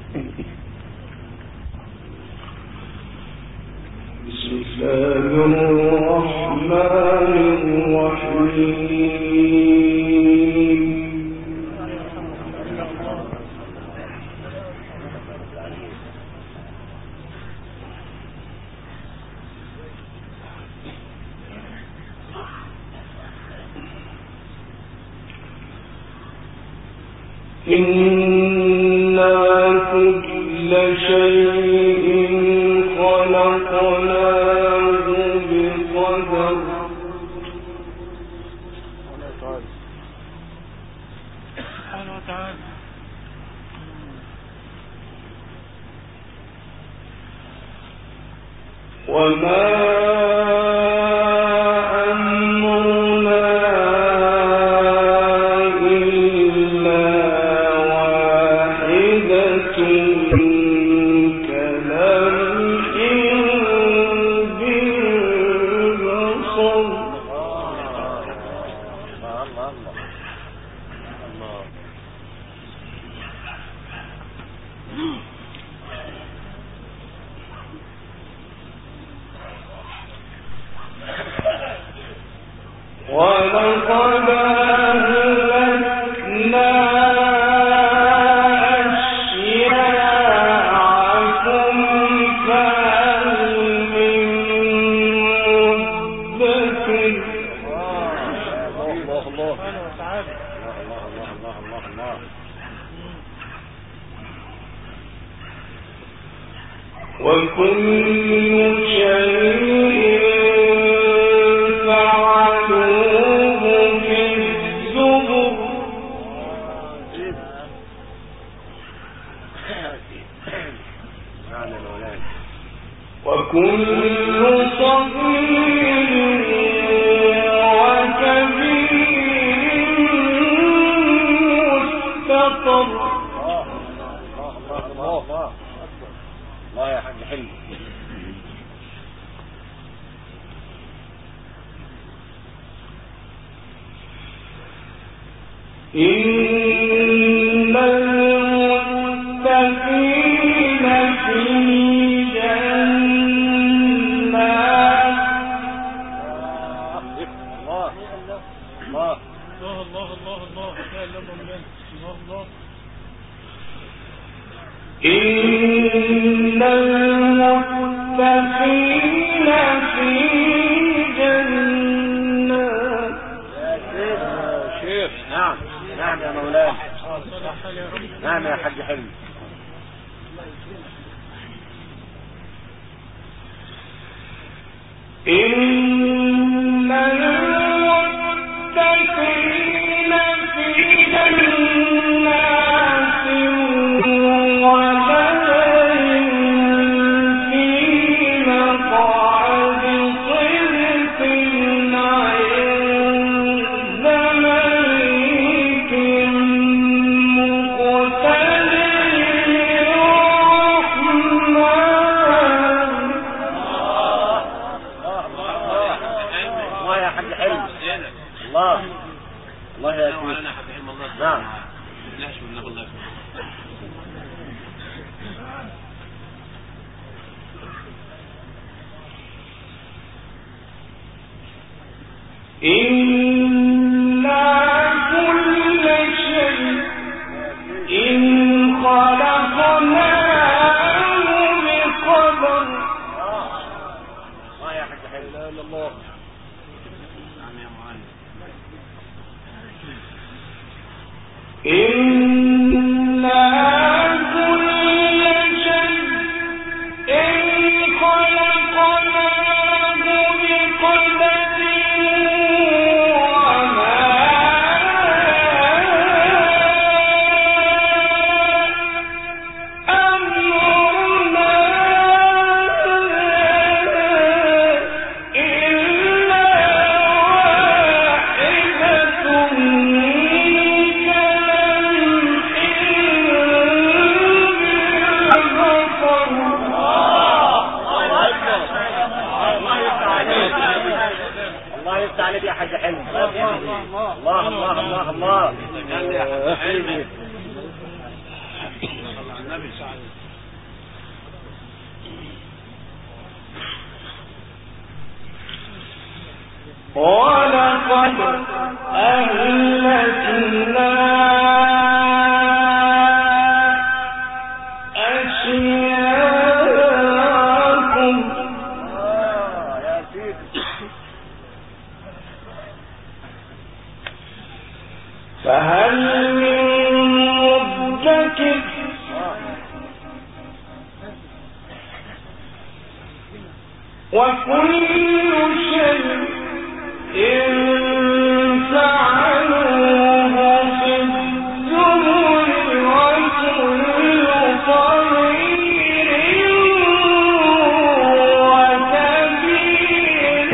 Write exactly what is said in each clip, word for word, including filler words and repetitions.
خلقناه بقدر ولقد أهلكنا أشياءكم فهل من مدكر وكل شيء إن فعلوه في الزبر وكل صغير وكبير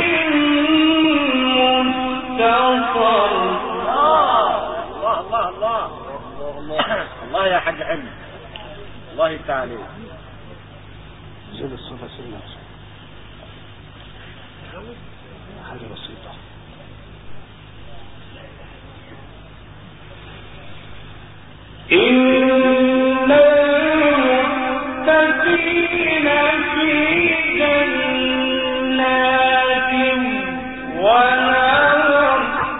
مستطر. الله الله الله الله الله يا حاج حلمي، الله يفتح عليك. زود الصفة سنة حاجة بسيطة. إن المتقين في جنات ونهر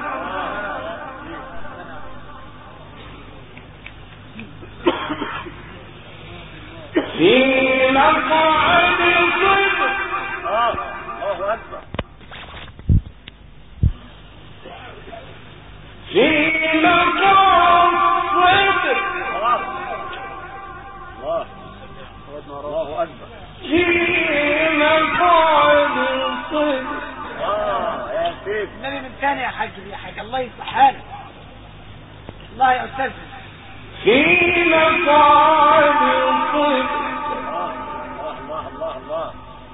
في مقعد صدق. الله أكبر. في مقعد صدق. الله الله أكبر. في مقعد صدق. آه يا سيدي النبي من ثاني يا حاج يا حاج الله يصلح حالك. الله يا أستاذ. في مقعد صدق. الله الله الله الله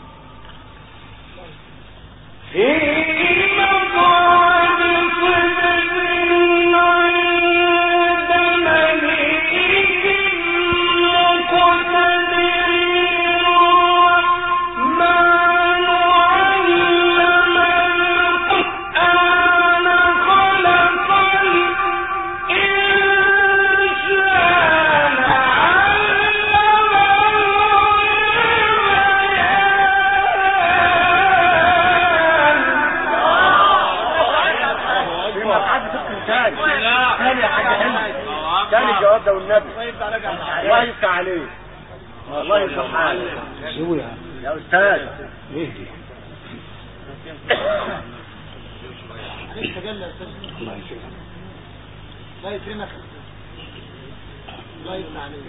في مقعد صدق عند مليك مقتدر الرحمن علم القرآن خلق الإنسان ثاني الجواب ده والنبي. الله يفتح عليك، الله يفتح عليك. شو يا يا استاذ ايه دي؟ عليك تجلى يا أستاذ. الله يسلمك. الله يكرمك. الله يفتح عليك.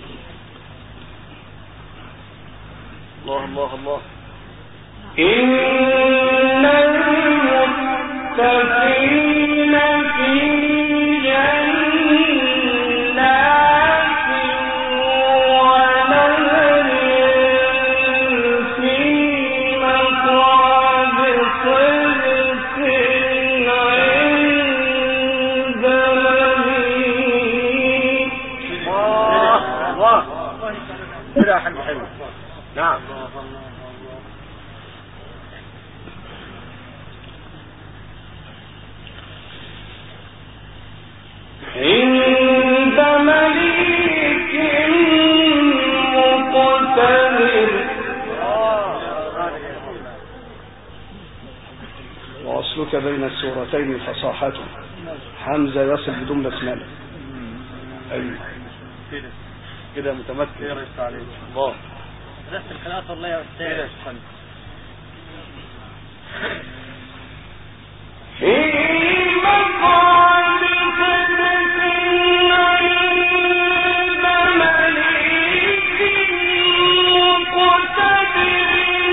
الله الله الله. إن المتقين في جنات ونهر في مقعد صدق عند مليك. الله الله كده يا حاج حلو. نعم عند مليك مقتدر. وأصلك بين السورتين فصاحته حمزة يصل بدون بسملة. أيوة كده كده متمكن. يا ريس عليك الله. بس الخلاصة الله يا أستاذ. في مقعد صدق عند مليك مقتدر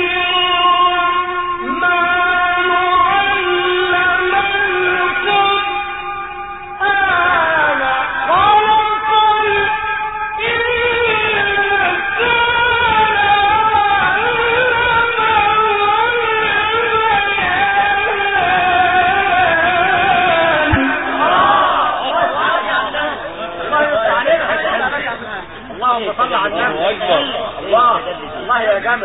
الرحمن علم القرآن خلق اللهم صل على النبي. الله الله يا جمل.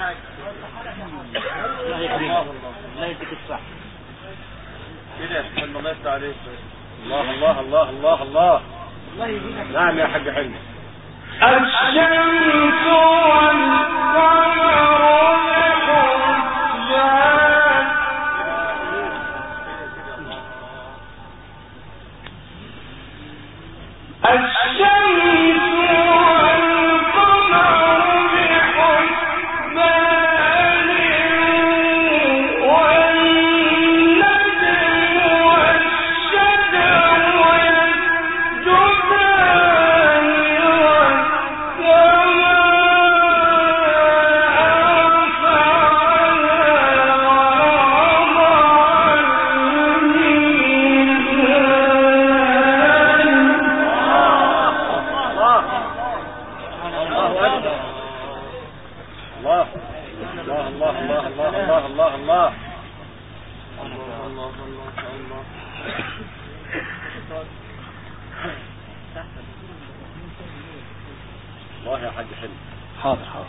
الله يكرمك. الله يديك الصحة. كده الله يفتح عليك. الله الله الله الله الله. الله يهديك. نعم يا حاج حلمي. الله يا حاج حلو. حاضر حاضر.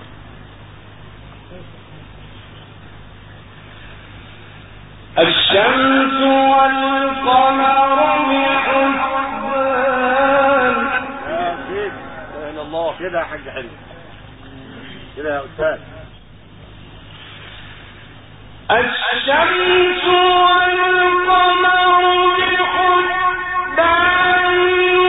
الشمس والقمر بحسبان. يا سيدي لا اله الا الله. كده يا حاج حلو كده يا استاذ. الشمس والقمر بحسبان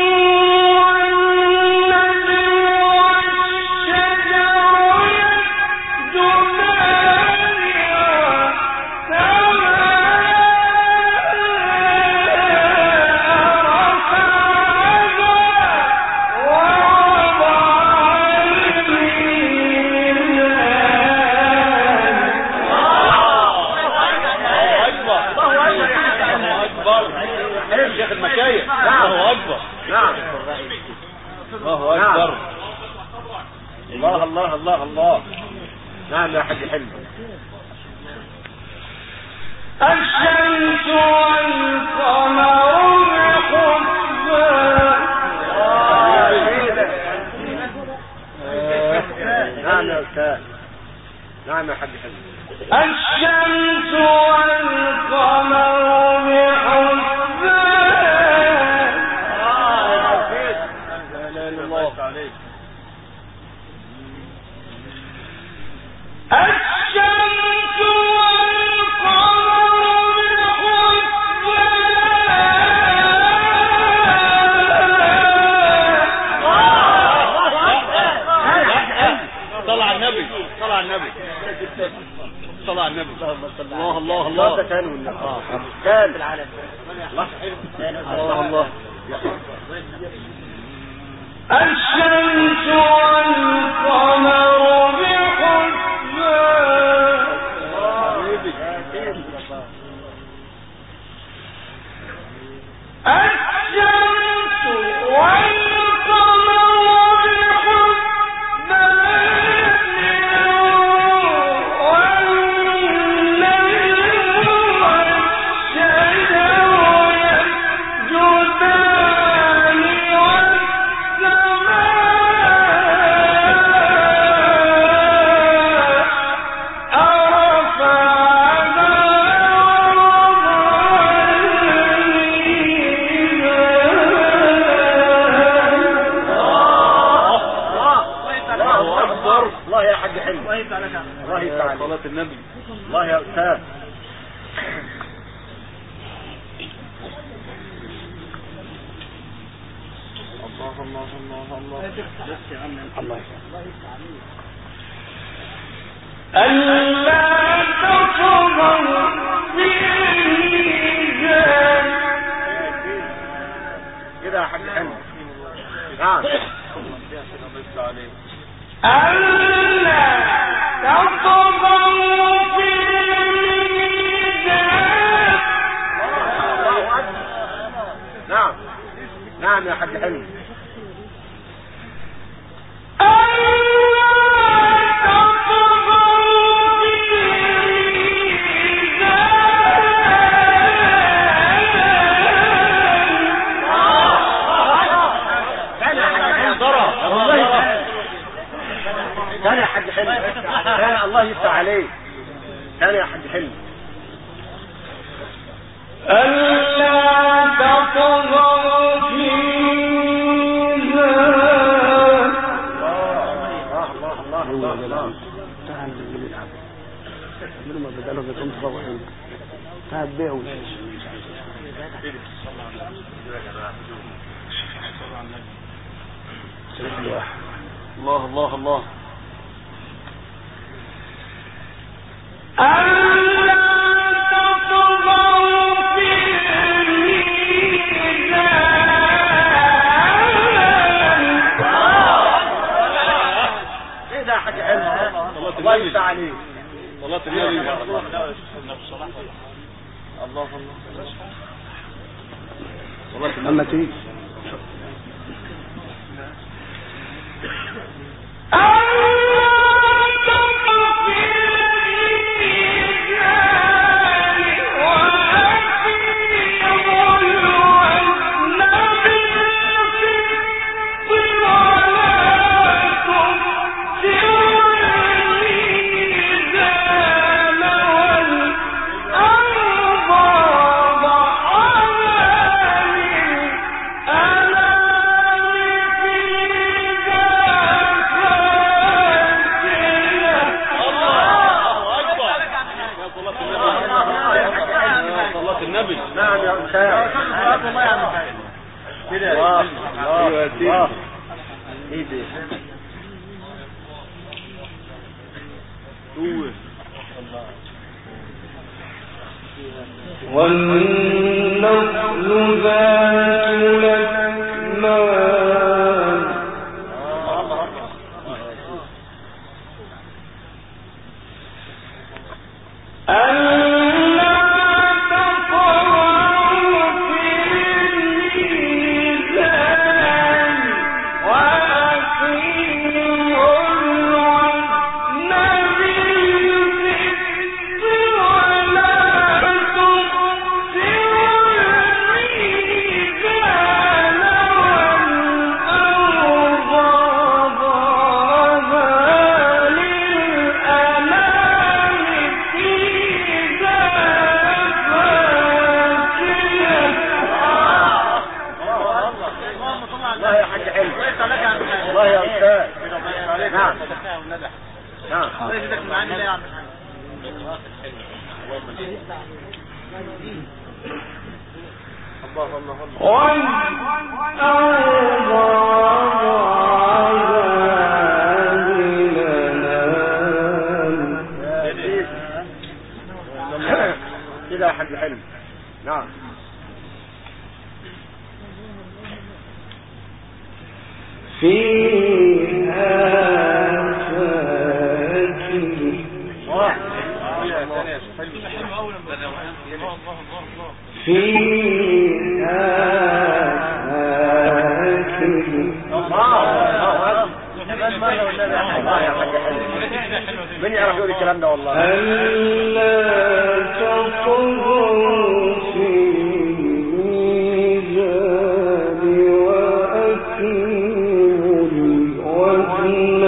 الله أكبر. نعم الله أكبر. الله الله الله الله. نعم يا حاج حلو. الشمس والقمر بحسبان. نعم يا أستاذ. نعم يا حاج حلو. الشمس والقمر بحسبان. عليك. الشمس والقمر بحسبان. طلع النبي طلع النبي طلع النبي. الله الله الله. ده كان والنبي. اه كان العالم. الله الله. الشمس والقمر بحسبان. الشمس والقمر بحسبان والنجم والشجر يسجدان الله يفتح صلاة النبي. الله يا أستاذ. الله الله الله الله. الله ألا تطغوا في الميزان. كده يا حاج حلو. نعم. ألا تطغوا في الميزان. الله أكبر. نعم نعم يا حاج حلو. كان يا حاج حلو. كان الله يفتح عليك. كان يا حاج حلو. ألا تطغوا في الميزان. الله الله تعال نلعب من ما بدلوا بكم تروحين تعال بيعوا الله الله الله الله يفتح عليك صلاة النبي الله الله صلاة النبي تيجي والنخل ذات الأكمام كده حد حلم. نعم فيها من يعرف يقول الكلام ده والله ألا تطغوا في الميزان وأقيموا الوزن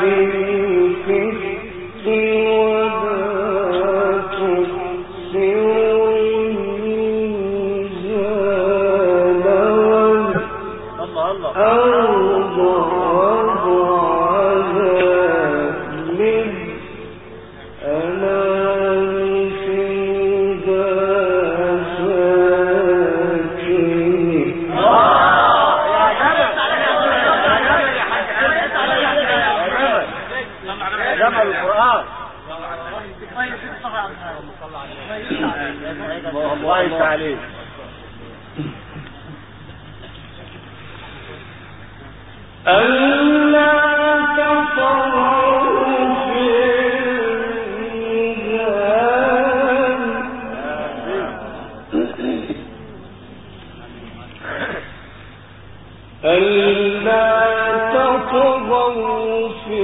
بالقسط ولا تخسروا الميزان والأرض الله يفتح عليك. ألا تطغوا في الميزان ألا تطغوا في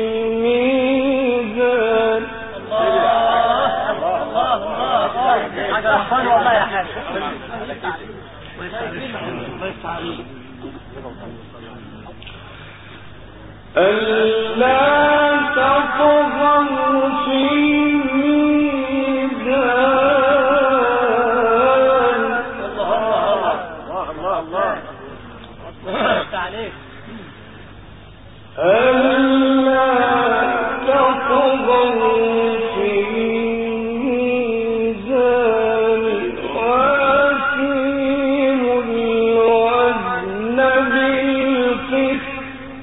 الميزان. والله يا حاج ألا تطغوا في الميزان. الله الله الله ألا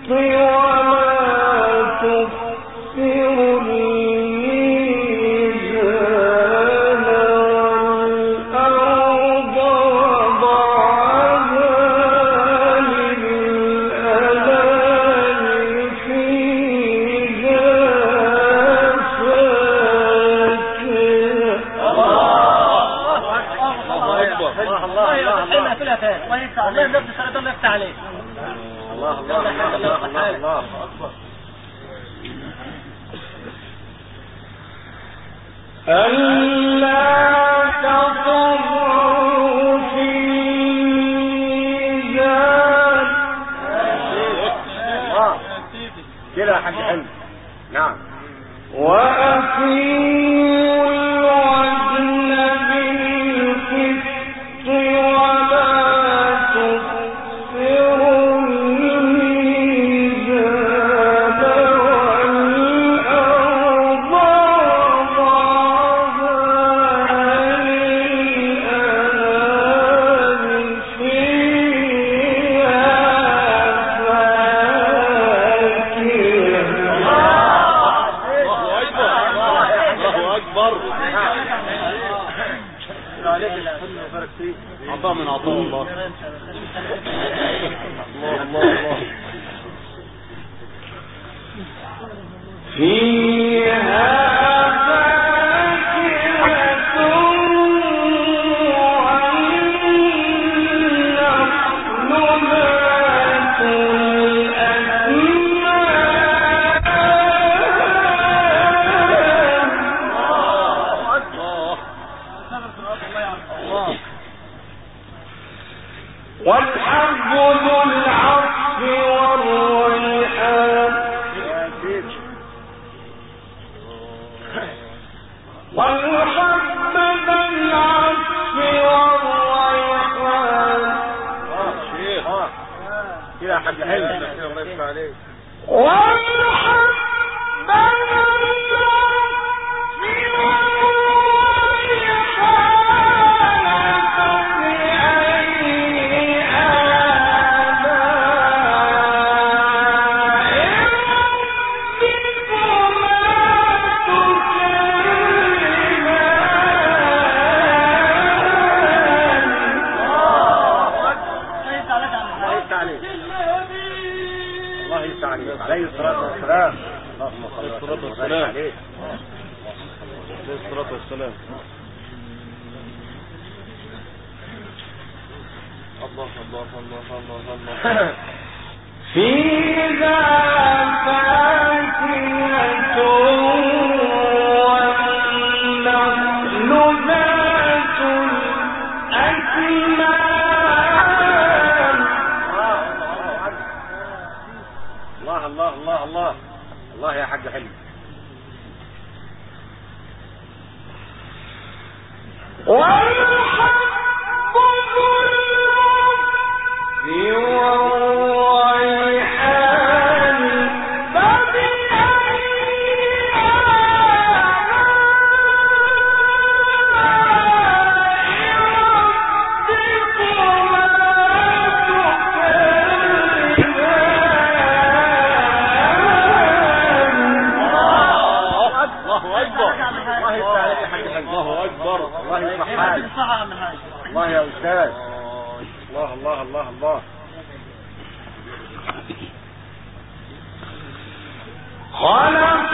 عطاء من عطاء الله. الله الله الله. فيها والحب ذو العصف والريحان والحب ذو العصف والريحان شيخ كده يا حاج حلو الله يفتح عليك. والحب عليه الصلاة والسلام. اللهم صل وسلم عليه. عليه الصلاة والسلام. الله الله الله الله الله. فيها فاكهة والنخل ذات الأكمام. الله الله الله الله يا حاج حلمي. والحب ذو العصف والريحان فبأي الله أكبر. الله يصلح حالك. الله يا أستاذ. الله الله الله الله. خلق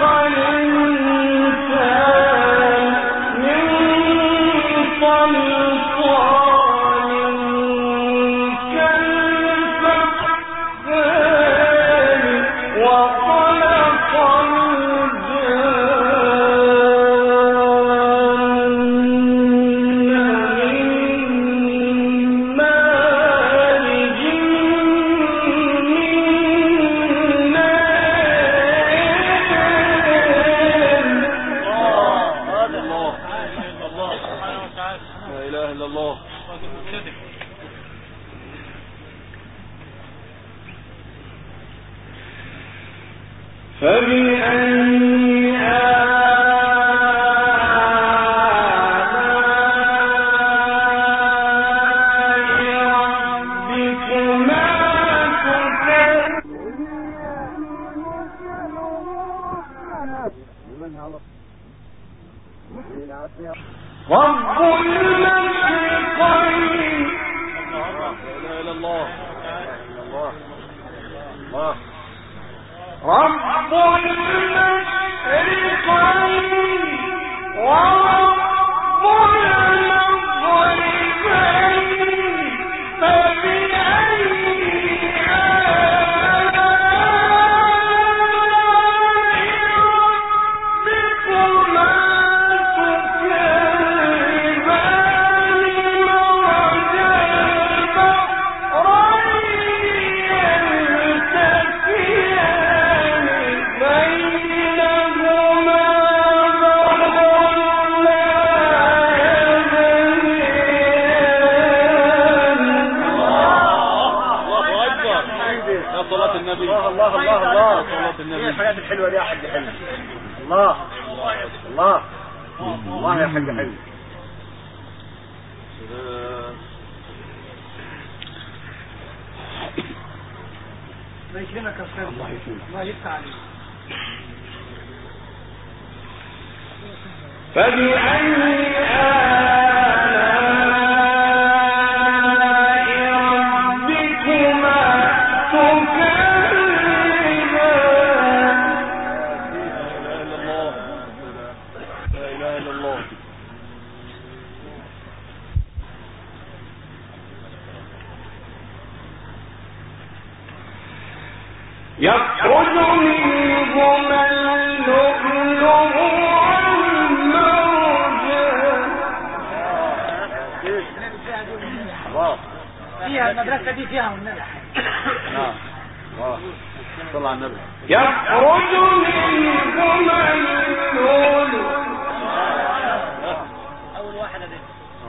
الإنسان من صلصال كالفخار وخلق فبأي آلاء ربكما تكذبان. رب المشرقين لا اله الا الله الله الله رب المشرقين ورب المغربين فبأي الله الله الله الله صلاة النبي. ايه الحاجات الحلوة دي يا حاج حلو؟ الله الله الله يا حاج حلو. الله يكرمك يا استاذ. الله يكرمك. الله يفتح عليك. فبأي يخرج منهما اللؤلؤ والمرجان. فيها المدرسة دي فيها والنبي. نعم. صلى على النبي. يخرج منهما اللؤلؤ. أول واحدة دي.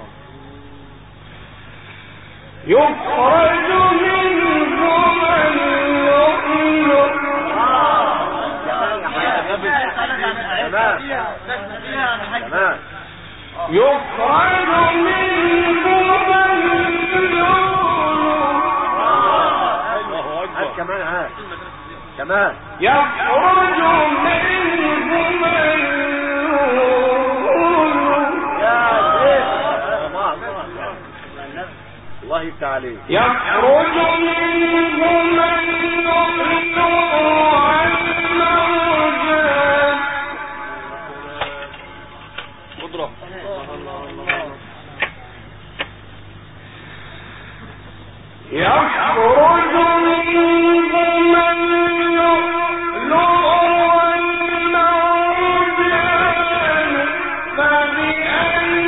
يخرج منهما اللؤلؤ. تمام. يخرج منهما اللؤلؤ. كمان ها كمان يخرج منهما اللؤلؤ. الله يفتح عليك. يخرج منهما اللؤلؤ والمرجان. قدرة. يخرج منهما اللؤلؤ والمرجان فبأي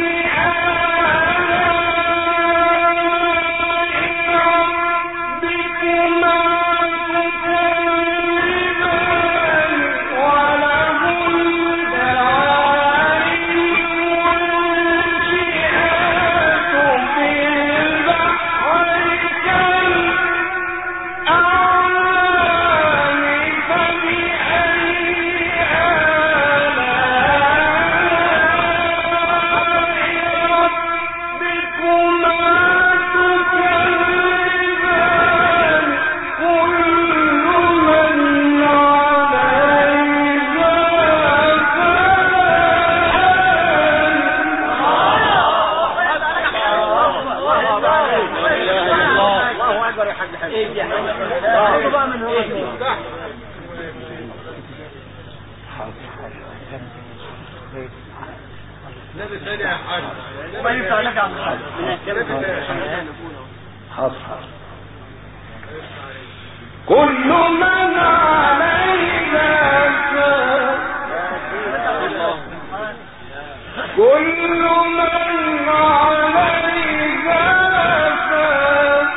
كل من عليها فان كل من عليها فان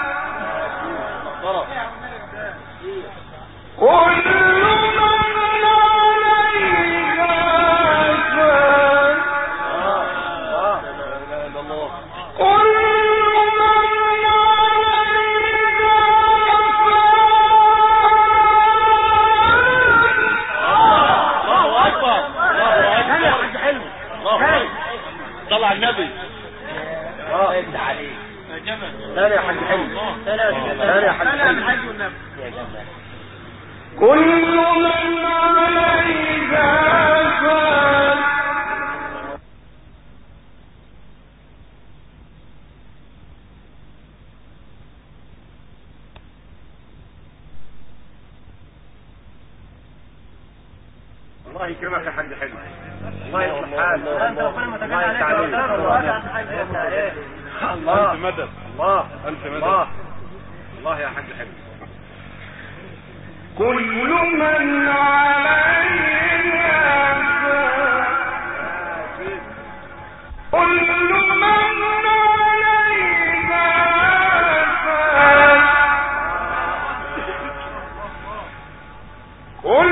كل من عليها فان كل طلع النبي. اه انت عليك ثاني يا حاج حلو. ثاني يا حاج حلو. كل من عليها فان الله يكرمك يا حاج حلو. الله يصلح حالك. انت ربنا ما تجعل عليك يا الله. الف مدد. الله الف مدد. الله الله يا حاج حلو. كل من عليها كل من عليها كل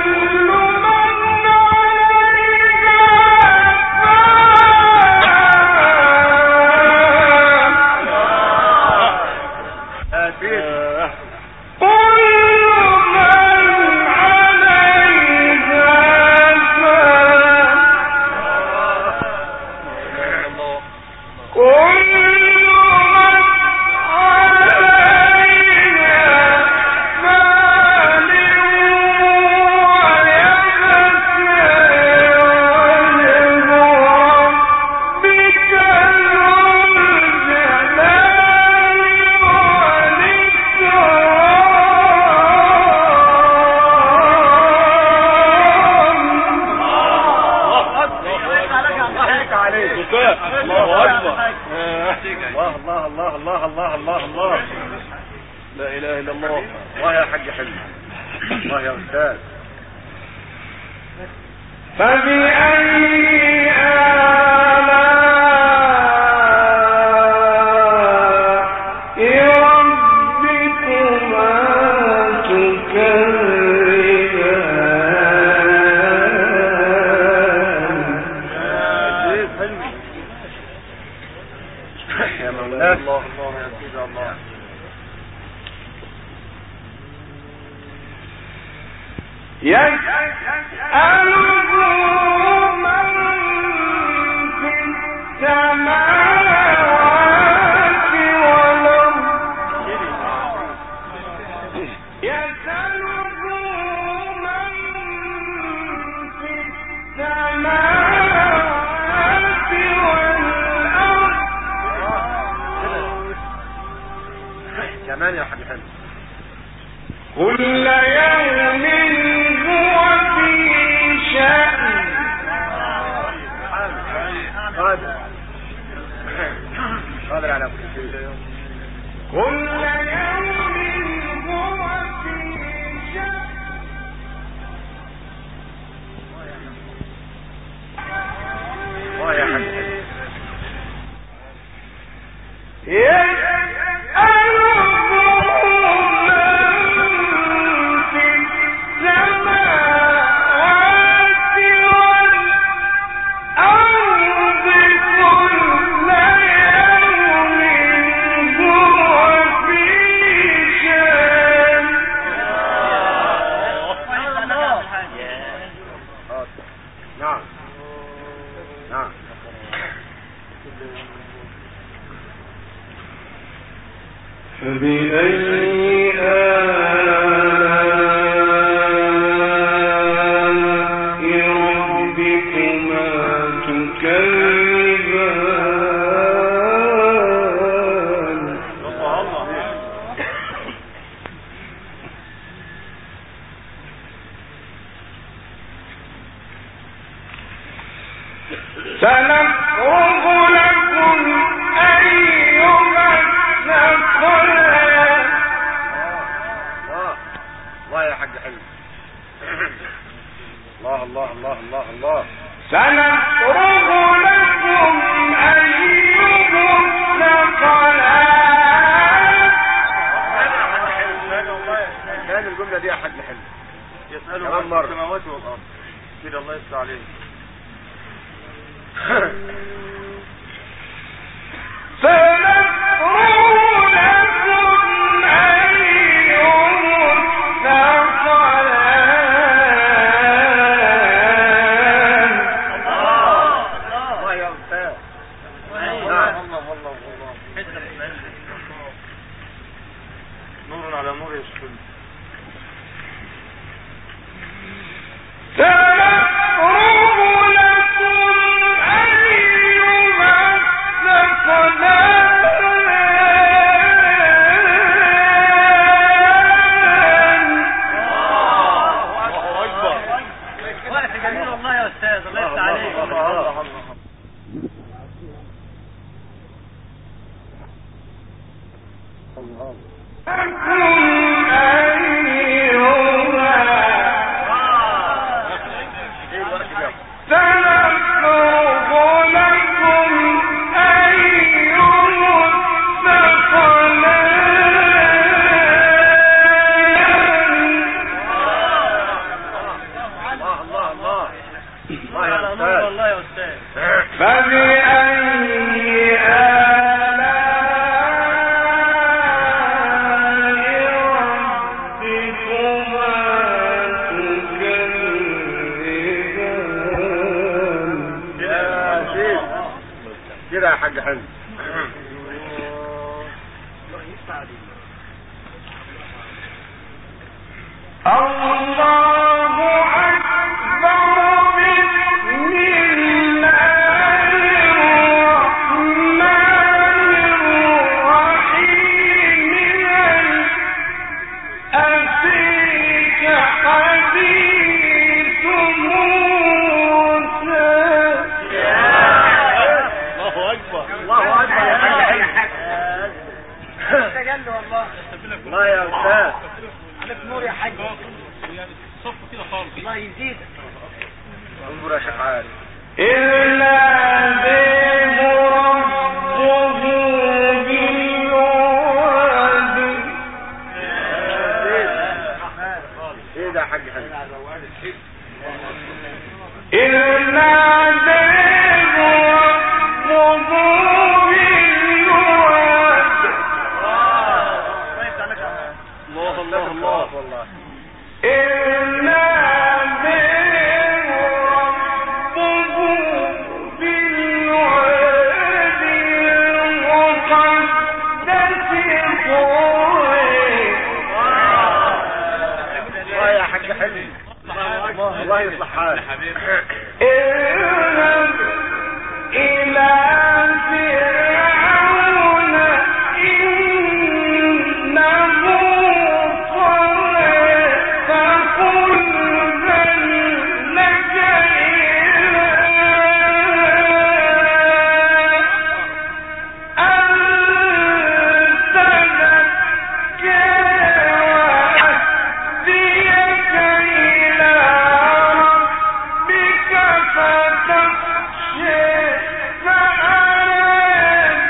سنفرغ لكم أيها كده يا حاج حلو. الله يا أستاذ عليك نور يا حاج. صف كده خالص. الله يزيدك. انظر يا شيخ عارف. إلا به ربه بالوعد. ايه ده يا حاج حلو؟ إلا به ربه بالوعد. الله الله الله والله. إلا به ربه بالوعد المقدس طوى. الله يا حاج حلو. الله يصلح حالك. اذهب إلى فرعون إنه طغى فقل هل لك إلى أن تزكى وأهديك إلى ربك فتخشى فأراه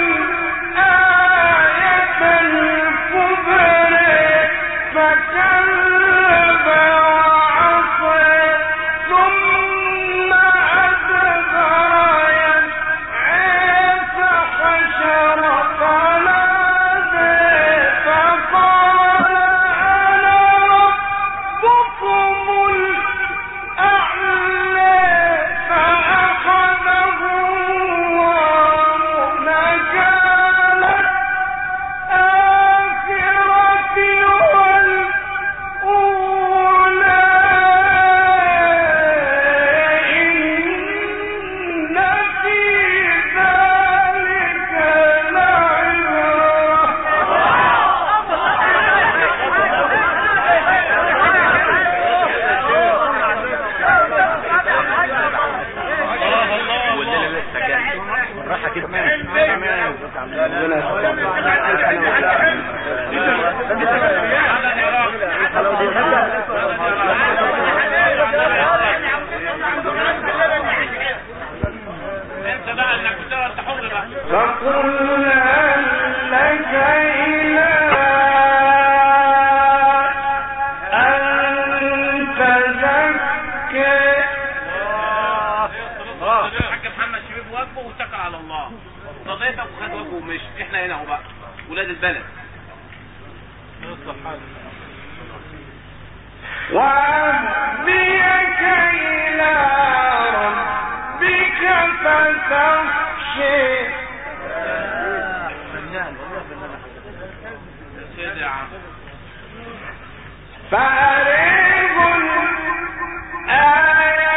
الآية الكبرى فكذب وعصى ثم أدبر يسعى فحشر فنادى فقال أنا ربكم الأعلى فأخذه الله نكال الآخرة والأولى إن في ذلك بالراحه كده. انت بقى انك بتقدر تحر بقى. فقل هل لك إلى أن تزكى. الحاج محمد شبيب واقفه واتكل على الله. قضيتك وخد واجبه ومشي. احنا هنا اهو بقى ولاد البلد. وأهديك إلى ربك فتخشى سيدي يا عم. فأريه الآية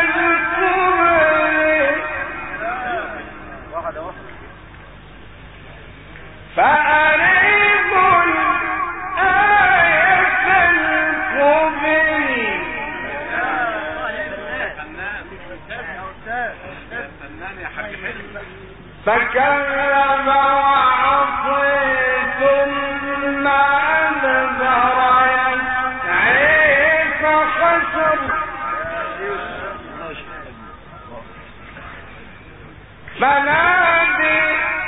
الكبرى فأريه الآية الكبرى فنان يا حاج حلو. فكذب وعصى ثم أدبر يسعى فحشر فنادى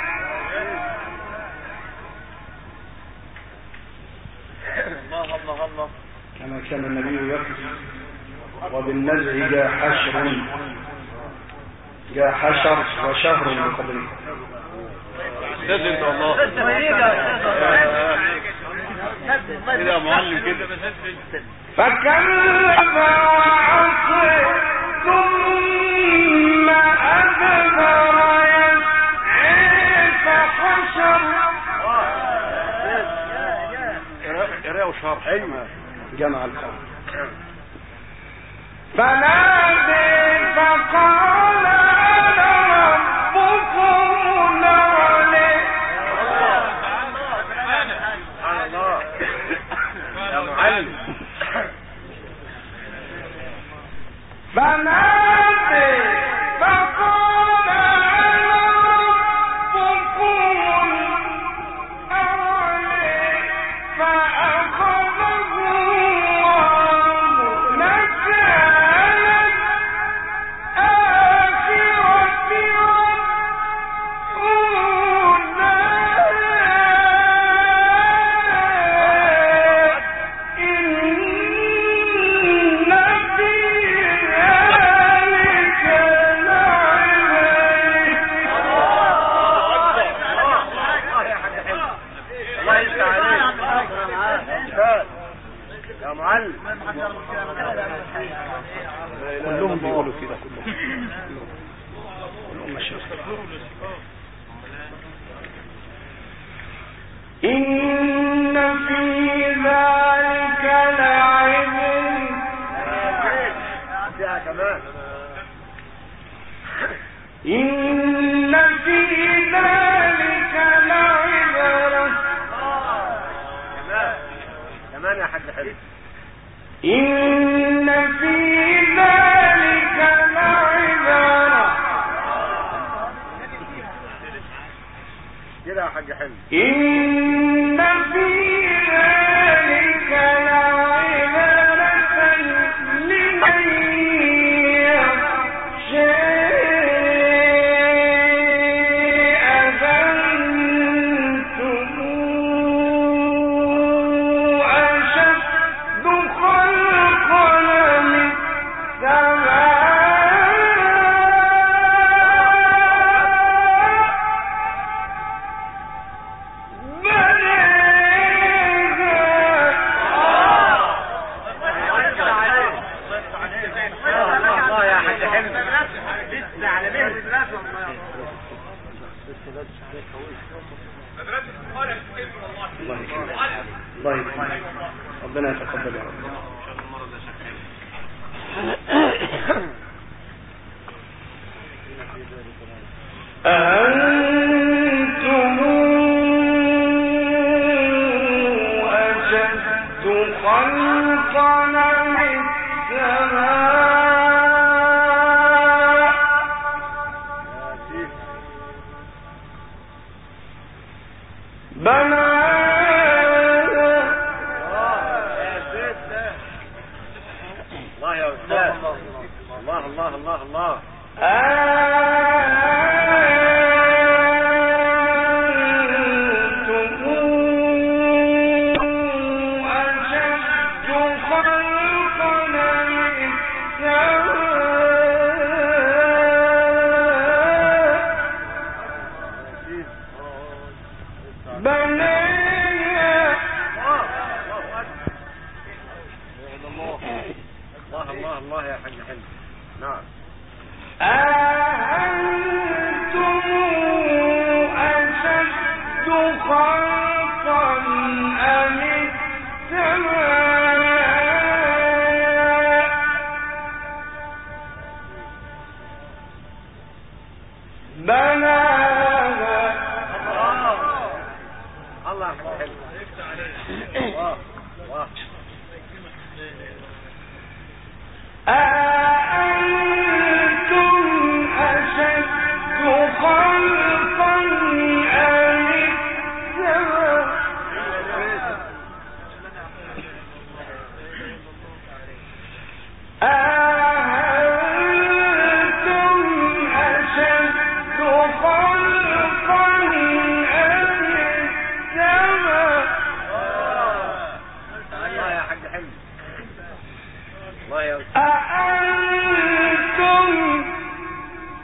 الله الله الله. كما كان النبي يقف وبالنزع جاء حشر جاء حشر وشهر من قبله. استاذ انت والله كده يا معلم كده. فكذب وعصى ثم أدبر يسعى فحشر. قراءة وشرح. ايوه جمع القوم. فنادى فقال أنا ربكم الأعلى. سبحان الله يا معلم. فنادى فقال أنا ربكم الأعلى فأخذه الله نكال الآخرة والأولى. إن في ذلك الله يفتح عليك يا معلم. كلهم بيقولوا كده كلهم كلهم مشايخ. إن في ذلك لعبر. فيها كمان. إن في ذلك لعبرة. كمان كمان يا حاج حلو. إن في ذلك لعبرة. كده يا حاج حلو. إن في ذلك لعبرة لمن يخشى أذنتم أشد خلقا من الله يا حاج حلو. الله يكرمك. ربنا يتقبل يا رب. أأنتم أشد خلقا من السماء بناها. الله يا أستاذ. الله الله الله الله. أأنتم أشد خلقا من السماء بناها. الله الله الله يا حاج حلو. نعم. أأنتم أشد خلقا أم السماء بناها. الله يا حاج حلو. الله الله. أأنتم أشد خلقا أم السماء أأنتم أشد خلقا أم السماء. الله يا حاج حلو. الله يا أستاذ. أأنتم أشد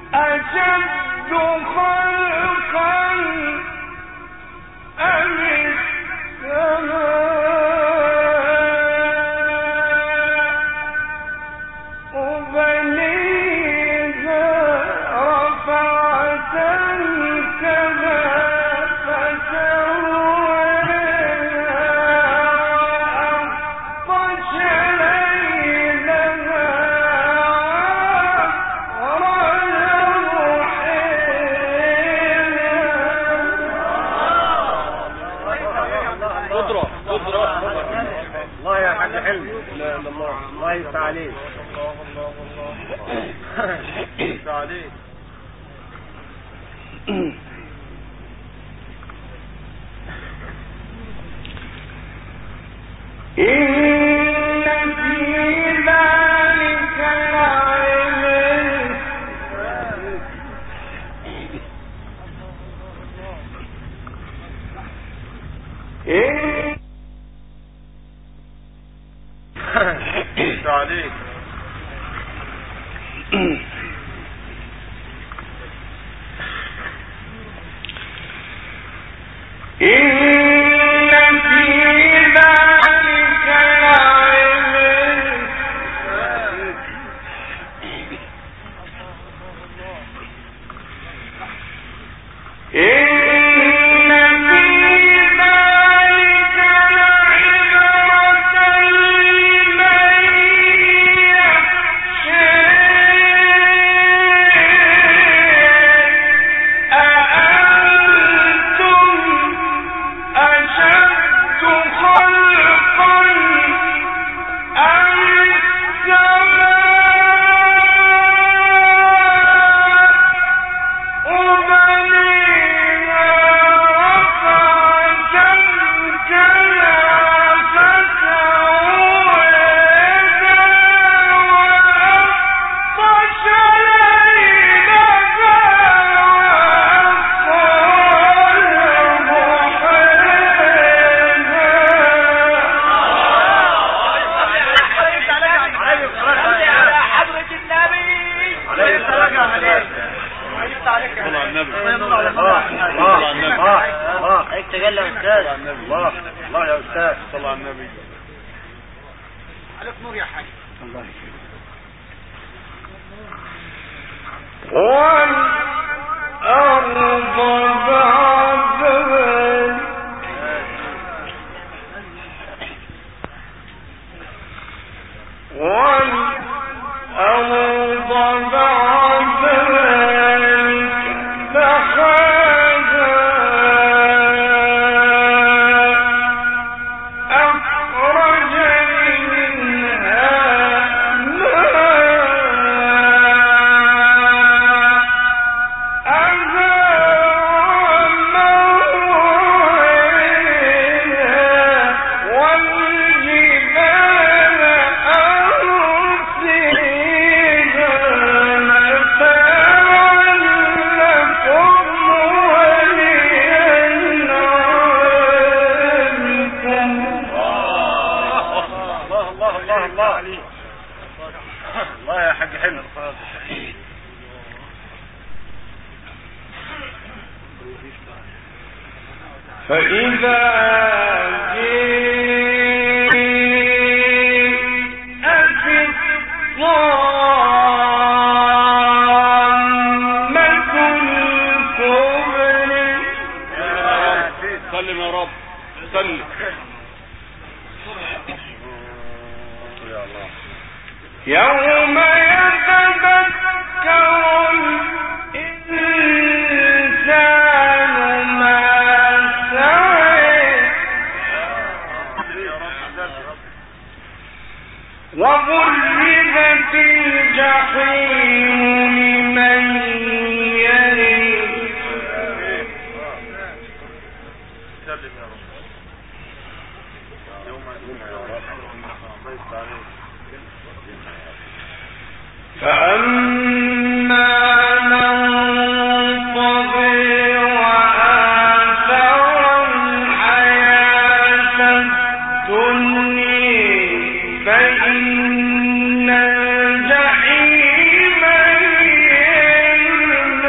فإن الجحيم هي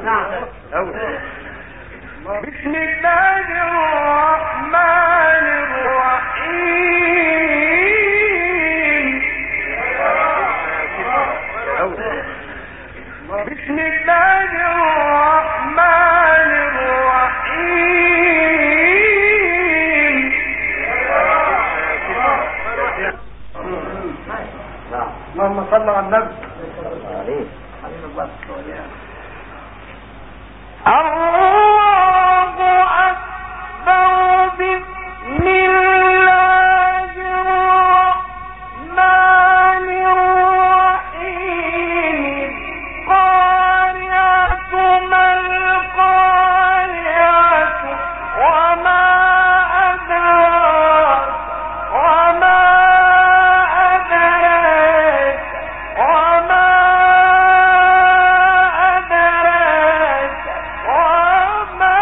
بسم الله الرحمن الرحيم بسم الله الرحمن الرحيم اللهم صل على النبي الله أكبر بسم الله الرحمن الرحيم القارعة ما القارعة وما أدراك وما أدراك وما أدراك وما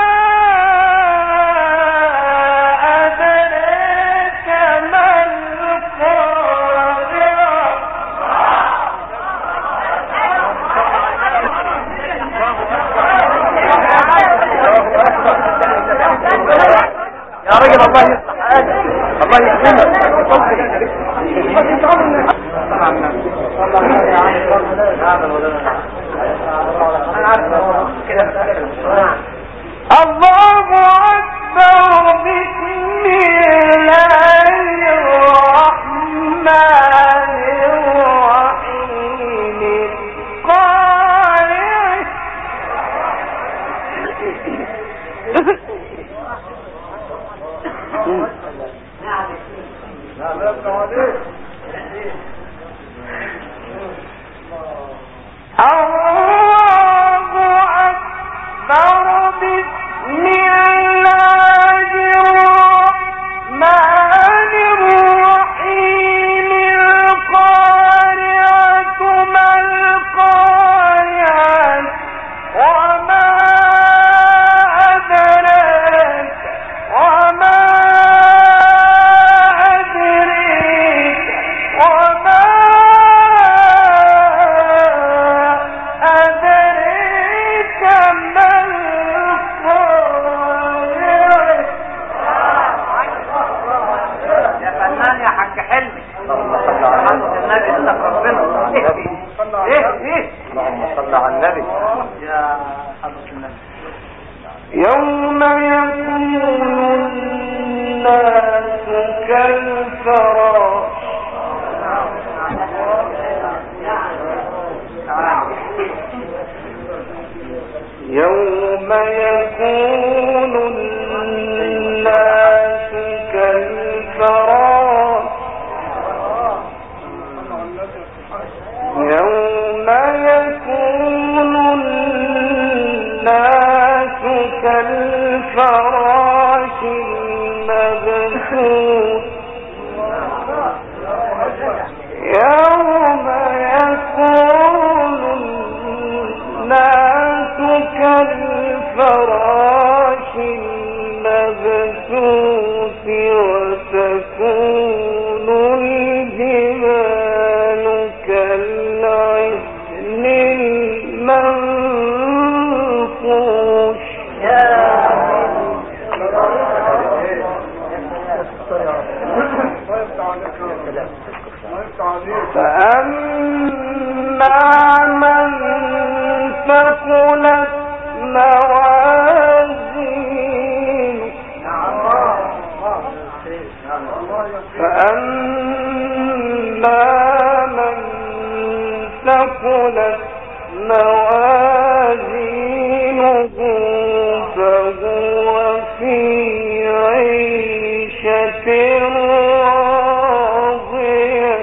أدراك ما القارعة يا راجل الله يصلح حالك الله يكرمك الله أكبر بسم الله الرحمن الرحيم القارعة الله أكبر بسم الله الرحمن الرحيم القارعة ما القارعة وما أدراك وما أدريك وما أدريك ما القارعة يا فنان يا حاج حلمي النبي صدق ربنا ايه ايه اللهم صل على النبي يا حضرة النبي يوم يكون الناس كالفراش يوم يكون الناس كالفراش يوم يكون الناس كالفراش المبثوث يوم يكون الناس كالفراش المبثوث وتكون الجبال كالعهن المنفوش فأما من ثقلت موازينه فأما من ثقلت موازينه فهو في عيشة راضية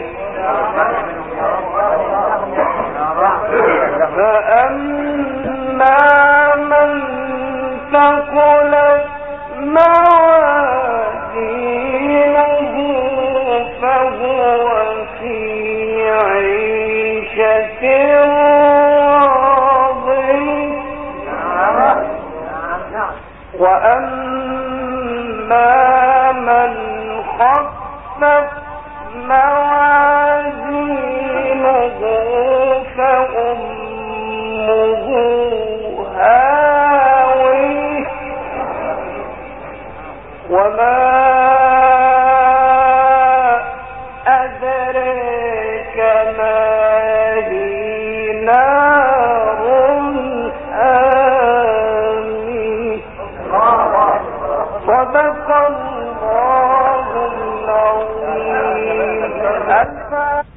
فأما من ثقلت موازينه فهو في عيشة راضية وأما من خفت موازينه فأمه صدق الله العظيم.